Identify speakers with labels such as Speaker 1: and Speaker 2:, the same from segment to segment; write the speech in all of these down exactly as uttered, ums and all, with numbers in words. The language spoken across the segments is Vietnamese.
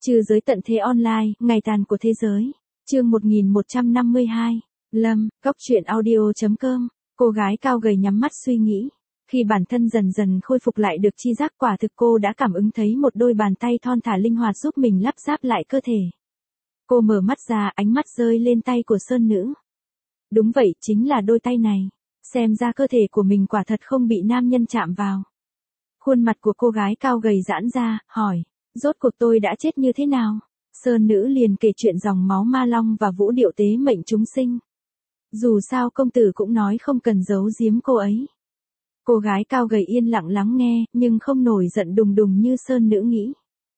Speaker 1: Trừ giới tận thế online, ngày tàn của thế giới. Chương một nghìn một trăm năm mươi hai. Lâm, Cóc truyện audio chấm com. Cô gái cao gầy nhắm mắt suy nghĩ. Khi bản thân dần dần khôi phục lại được chi giác, quả thực cô đã cảm ứng thấy một đôi bàn tay thon thả linh hoạt giúp mình lắp ráp lại cơ thể. Cô mở mắt ra, ánh mắt rơi lên tay của Sơn Nữ. Đúng vậy, chính là đôi tay này. Xem ra cơ thể của mình quả thật không bị nam nhân chạm vào. Khuôn mặt của cô gái cao gầy giãn ra, hỏi, rốt cuộc tôi đã chết như thế nào? Sơn Nữ liền kể chuyện dòng máu ma long và vũ điệu tế mệnh chúng sinh. Dù sao công tử cũng nói không cần giấu giếm cô ấy. Cô gái cao gầy yên lặng lắng nghe, nhưng không nổi giận đùng đùng như Sơn Nữ nghĩ.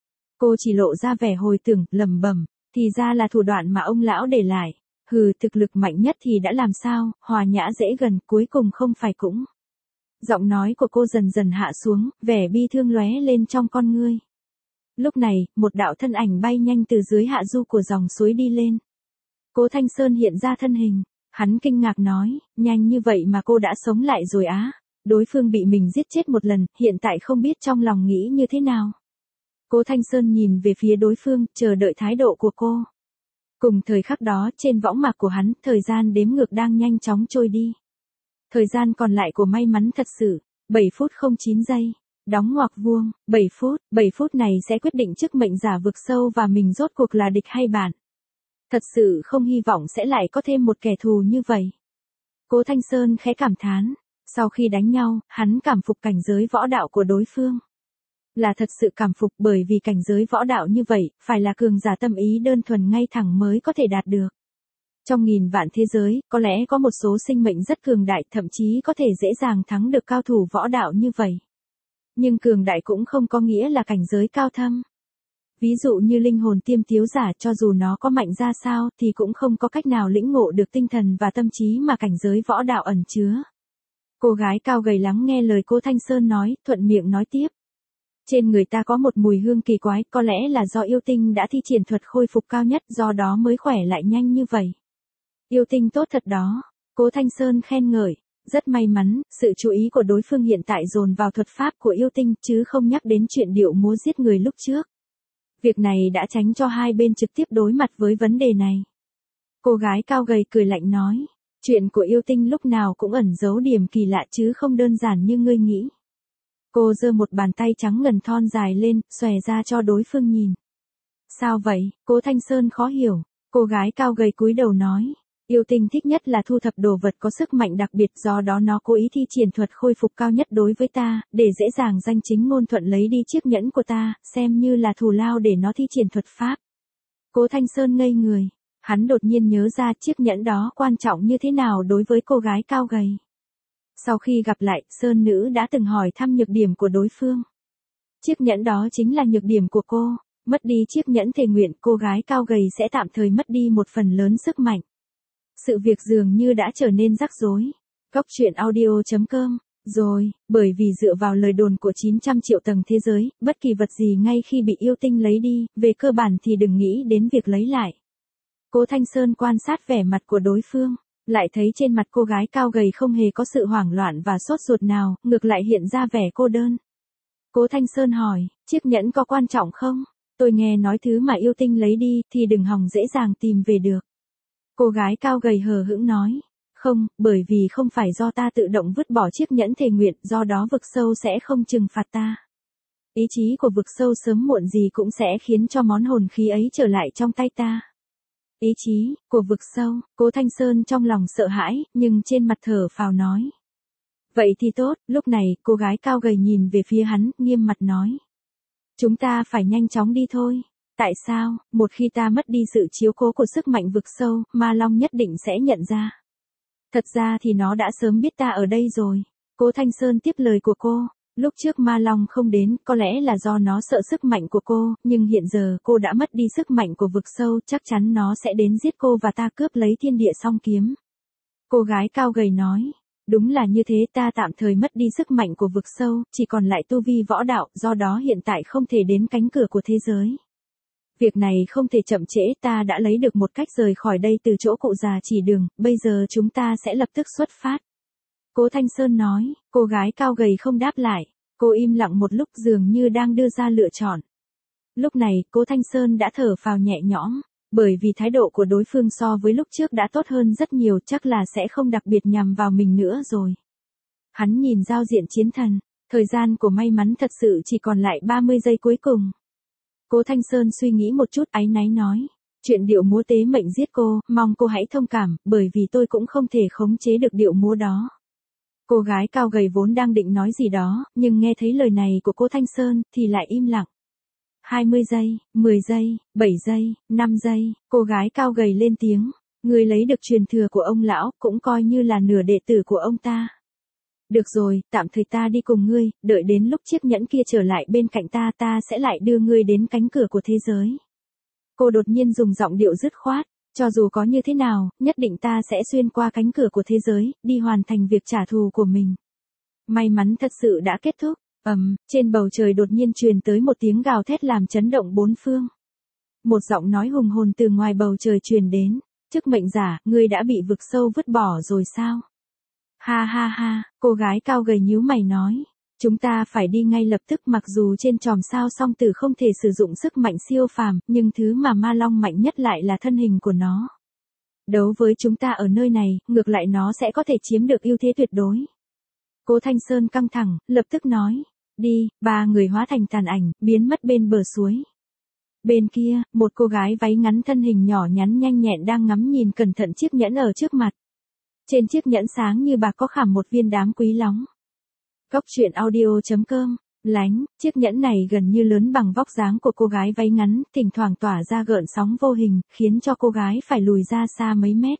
Speaker 1: Cô chỉ lộ ra vẻ hồi tưởng, lẩm bẩm, thì ra là thủ đoạn mà ông lão để lại. Hừ, thực lực mạnh nhất thì đã làm sao, hòa nhã dễ gần, cuối cùng không phải cũng. Giọng nói của cô dần dần hạ xuống, vẻ bi thương lóe lên trong con ngươi. Lúc này, một đạo thân ảnh bay nhanh từ dưới hạ du của dòng suối đi lên. Cố Thanh Sơn hiện ra thân hình, hắn kinh ngạc nói, nhanh như vậy mà cô đã sống lại rồi á. Đối phương bị mình giết chết một lần, hiện tại không biết trong lòng nghĩ như thế nào. Cố Thanh Sơn nhìn về phía đối phương, chờ đợi thái độ của cô. Cùng thời khắc đó, trên võng mạc của hắn, thời gian đếm ngược đang nhanh chóng trôi đi. Thời gian còn lại của may mắn thật sự, bảy phút không chín giây. Đóng ngoặc vuông, bảy phút, bảy phút này sẽ quyết định chức mệnh giả vực sâu và mình rốt cuộc là địch hay bạn. Thật sự không hy vọng sẽ lại có thêm một kẻ thù như vậy. Cố Thanh Sơn khẽ cảm thán, sau khi đánh nhau, hắn cảm phục cảnh giới võ đạo của đối phương. Là thật sự cảm phục, bởi vì cảnh giới võ đạo như vậy, phải là cường giả tâm ý đơn thuần ngay thẳng mới có thể đạt được. Trong nghìn vạn thế giới, có lẽ có một số sinh mệnh rất cường đại, thậm chí có thể dễ dàng thắng được cao thủ võ đạo như vậy. Nhưng cường đại cũng không có nghĩa là cảnh giới cao thâm. Ví dụ như linh hồn tiêm tiếu giả, cho dù nó có mạnh ra sao thì cũng không có cách nào lĩnh ngộ được tinh thần và tâm trí mà cảnh giới võ đạo ẩn chứa. Cô gái cao gầy lắng nghe lời cô Thanh Sơn nói, thuận miệng nói tiếp. Trên người ta có một mùi hương kỳ quái, có lẽ là do yêu tinh đã thi triển thuật khôi phục cao nhất, do đó mới khỏe lại nhanh như vậy. Yêu tinh tốt thật đó, Cố Thanh Sơn khen ngợi. Rất may mắn, sự chú ý của đối phương hiện tại dồn vào thuật pháp của yêu tinh chứ không nhắc đến chuyện điệu múa giết người lúc trước. Việc này đã tránh cho hai bên trực tiếp đối mặt với vấn đề này. Cô gái cao gầy cười lạnh nói, chuyện của yêu tinh lúc nào cũng ẩn giấu điểm kỳ lạ chứ không đơn giản như ngươi nghĩ. Cô giơ một bàn tay trắng ngần thon dài lên, xòe ra cho đối phương nhìn. Sao vậy? Cố Thanh Sơn khó hiểu. Cô gái cao gầy cúi đầu nói. Yêu tinh thích nhất là thu thập đồ vật có sức mạnh đặc biệt, do đó nó cố ý thi triển thuật khôi phục cao nhất đối với ta, để dễ dàng danh chính ngôn thuận lấy đi chiếc nhẫn của ta, xem như là thù lao để nó thi triển thuật pháp. Cố Thanh Sơn ngây người, hắn đột nhiên nhớ ra chiếc nhẫn đó quan trọng như thế nào đối với cô gái cao gầy. Sau khi gặp lại, Sơn Nữ đã từng hỏi thăm nhược điểm của đối phương. Chiếc nhẫn đó chính là nhược điểm của cô, mất đi chiếc nhẫn thề nguyện, cô gái cao gầy sẽ tạm thời mất đi một phần lớn sức mạnh. Sự việc dường như đã trở nên rắc rối. Cóc truyện audio chấm com. Rồi, bởi vì dựa vào lời đồn của chín trăm triệu tầng thế giới, bất kỳ vật gì ngay khi bị yêu tinh lấy đi, về cơ bản thì đừng nghĩ đến việc lấy lại. Cố Thanh Sơn quan sát vẻ mặt của đối phương, lại thấy trên mặt cô gái cao gầy không hề có sự hoảng loạn và sốt ruột nào, ngược lại hiện ra vẻ cô đơn. Cố Thanh Sơn hỏi, chiếc nhẫn có quan trọng không? Tôi nghe nói thứ mà yêu tinh lấy đi thì đừng hòng dễ dàng tìm về được. Cô gái cao gầy hờ hững nói, không, bởi vì không phải do ta tự động vứt bỏ chiếc nhẫn thề nguyện, do đó vực sâu sẽ không trừng phạt ta. Ý chí của vực sâu sớm muộn gì cũng sẽ khiến cho món hồn khí ấy trở lại trong tay ta. Ý chí của vực sâu, Cố Thanh Sơn trong lòng sợ hãi, nhưng trên mặt thở phào nói. Vậy thì tốt, lúc này, cô gái cao gầy nhìn về phía hắn, nghiêm mặt nói. Chúng ta phải nhanh chóng đi thôi. Tại sao, một khi ta mất đi sự chiếu cố của sức mạnh vực sâu, ma long nhất định sẽ nhận ra. Thật ra thì nó đã sớm biết ta ở đây rồi. Cố Thanh Sơn tiếp lời của cô, lúc trước ma long không đến, có lẽ là do nó sợ sức mạnh của cô, nhưng hiện giờ cô đã mất đi sức mạnh của vực sâu, chắc chắn nó sẽ đến giết cô và ta cướp lấy thiên địa song kiếm. Cô gái cao gầy nói, đúng là như thế, ta tạm thời mất đi sức mạnh của vực sâu, chỉ còn lại tu vi võ đạo, do đó hiện tại không thể đến cánh cửa của thế giới. Việc này không thể chậm trễ, ta đã lấy được một cách rời khỏi đây từ chỗ cụ già chỉ đường, bây giờ chúng ta sẽ lập tức xuất phát. Cố Thanh Sơn nói, cô gái cao gầy không đáp lại, cô im lặng một lúc dường như đang đưa ra lựa chọn. Lúc này, Cố Thanh Sơn đã thở phào nhẹ nhõm, bởi vì thái độ của đối phương so với lúc trước đã tốt hơn rất nhiều, chắc là sẽ không đặc biệt nhằm vào mình nữa rồi. Hắn nhìn giao diện chiến thần, thời gian của may mắn thật sự chỉ còn lại ba mươi giây cuối cùng. Cố Thanh Sơn suy nghĩ một chút áy náy nói, chuyện điệu múa tế mệnh giết cô, mong cô hãy thông cảm, bởi vì tôi cũng không thể khống chế được điệu múa đó. Cô gái cao gầy vốn đang định nói gì đó, nhưng nghe thấy lời này của Cố Thanh Sơn, thì lại im lặng. hai mươi giây, mười giây, bảy giây, năm giây, cô gái cao gầy lên tiếng, người lấy được truyền thừa của ông lão, cũng coi như là nửa đệ tử của ông ta. Được rồi, tạm thời ta đi cùng ngươi, đợi đến lúc chiếc nhẫn kia trở lại bên cạnh ta ta sẽ lại đưa ngươi đến cánh cửa của thế giới. Cô đột nhiên dùng giọng điệu dứt khoát, cho dù có như thế nào, nhất định ta sẽ xuyên qua cánh cửa của thế giới, đi hoàn thành việc trả thù của mình. May mắn thật sự đã kết thúc, ầm, um, trên bầu trời đột nhiên truyền tới một tiếng gào thét làm chấn động bốn phương. Một giọng nói hùng hồn từ ngoài bầu trời truyền đến, chức mệnh giả, ngươi đã bị vực sâu vứt bỏ rồi sao? Ha ha ha, cô gái cao gầy nhíu mày nói, chúng ta phải đi ngay lập tức, mặc dù trên chòm sao song tử không thể sử dụng sức mạnh siêu phàm, nhưng thứ mà ma long mạnh nhất lại là thân hình của nó. Đấu với chúng ta ở nơi này, ngược lại nó sẽ có thể chiếm được ưu thế tuyệt đối. Cố Thanh Sơn căng thẳng, lập tức nói, đi, ba người hóa thành tàn ảnh, biến mất bên bờ suối. Bên kia, một cô gái váy ngắn thân hình nhỏ nhắn nhanh nhẹn đang ngắm nhìn cẩn thận chiếc nhẫn ở trước mặt. Trên chiếc nhẫn sáng như bạc có khảm một viên đám quý lóng. Cốc truyện audio chấm com, lánh, chiếc nhẫn này gần như lớn bằng vóc dáng của cô gái váy ngắn, thỉnh thoảng tỏa ra gợn sóng vô hình, khiến cho cô gái phải lùi ra xa mấy mét.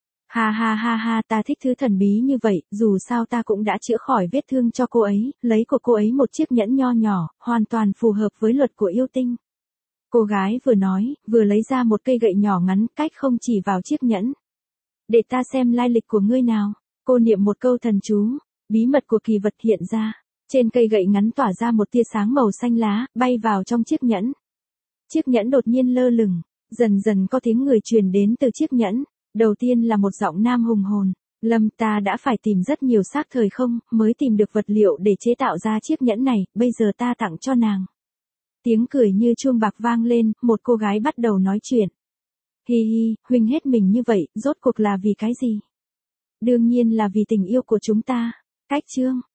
Speaker 1: Ha ha ha ha, ta thích thứ thần bí như vậy, dù sao ta cũng đã chữa khỏi vết thương cho cô ấy, lấy của cô ấy một chiếc nhẫn nho nhỏ, hoàn toàn phù hợp với luật của yêu tinh. Cô gái vừa nói, vừa lấy ra một cây gậy nhỏ ngắn, cách không chỉ vào chiếc nhẫn. Để ta xem lai lịch của ngươi nào. Cô niệm một câu thần chú, bí mật của kỳ vật hiện ra. Trên cây gậy ngắn tỏa ra một tia sáng màu xanh lá, bay vào trong chiếc nhẫn. Chiếc nhẫn đột nhiên lơ lửng, dần dần có tiếng người truyền đến từ chiếc nhẫn. Đầu tiên là một giọng nam hùng hồn. Lâm, ta đã phải tìm rất nhiều xác thời không, mới tìm được vật liệu để chế tạo ra chiếc nhẫn này, bây giờ ta tặng cho nàng. Tiếng cười như chuông bạc vang lên, một cô gái bắt đầu nói chuyện. Hi hi, huynh hết mình như vậy, rốt cuộc là vì cái gì? Đương nhiên là vì tình yêu của chúng ta. Cách chương.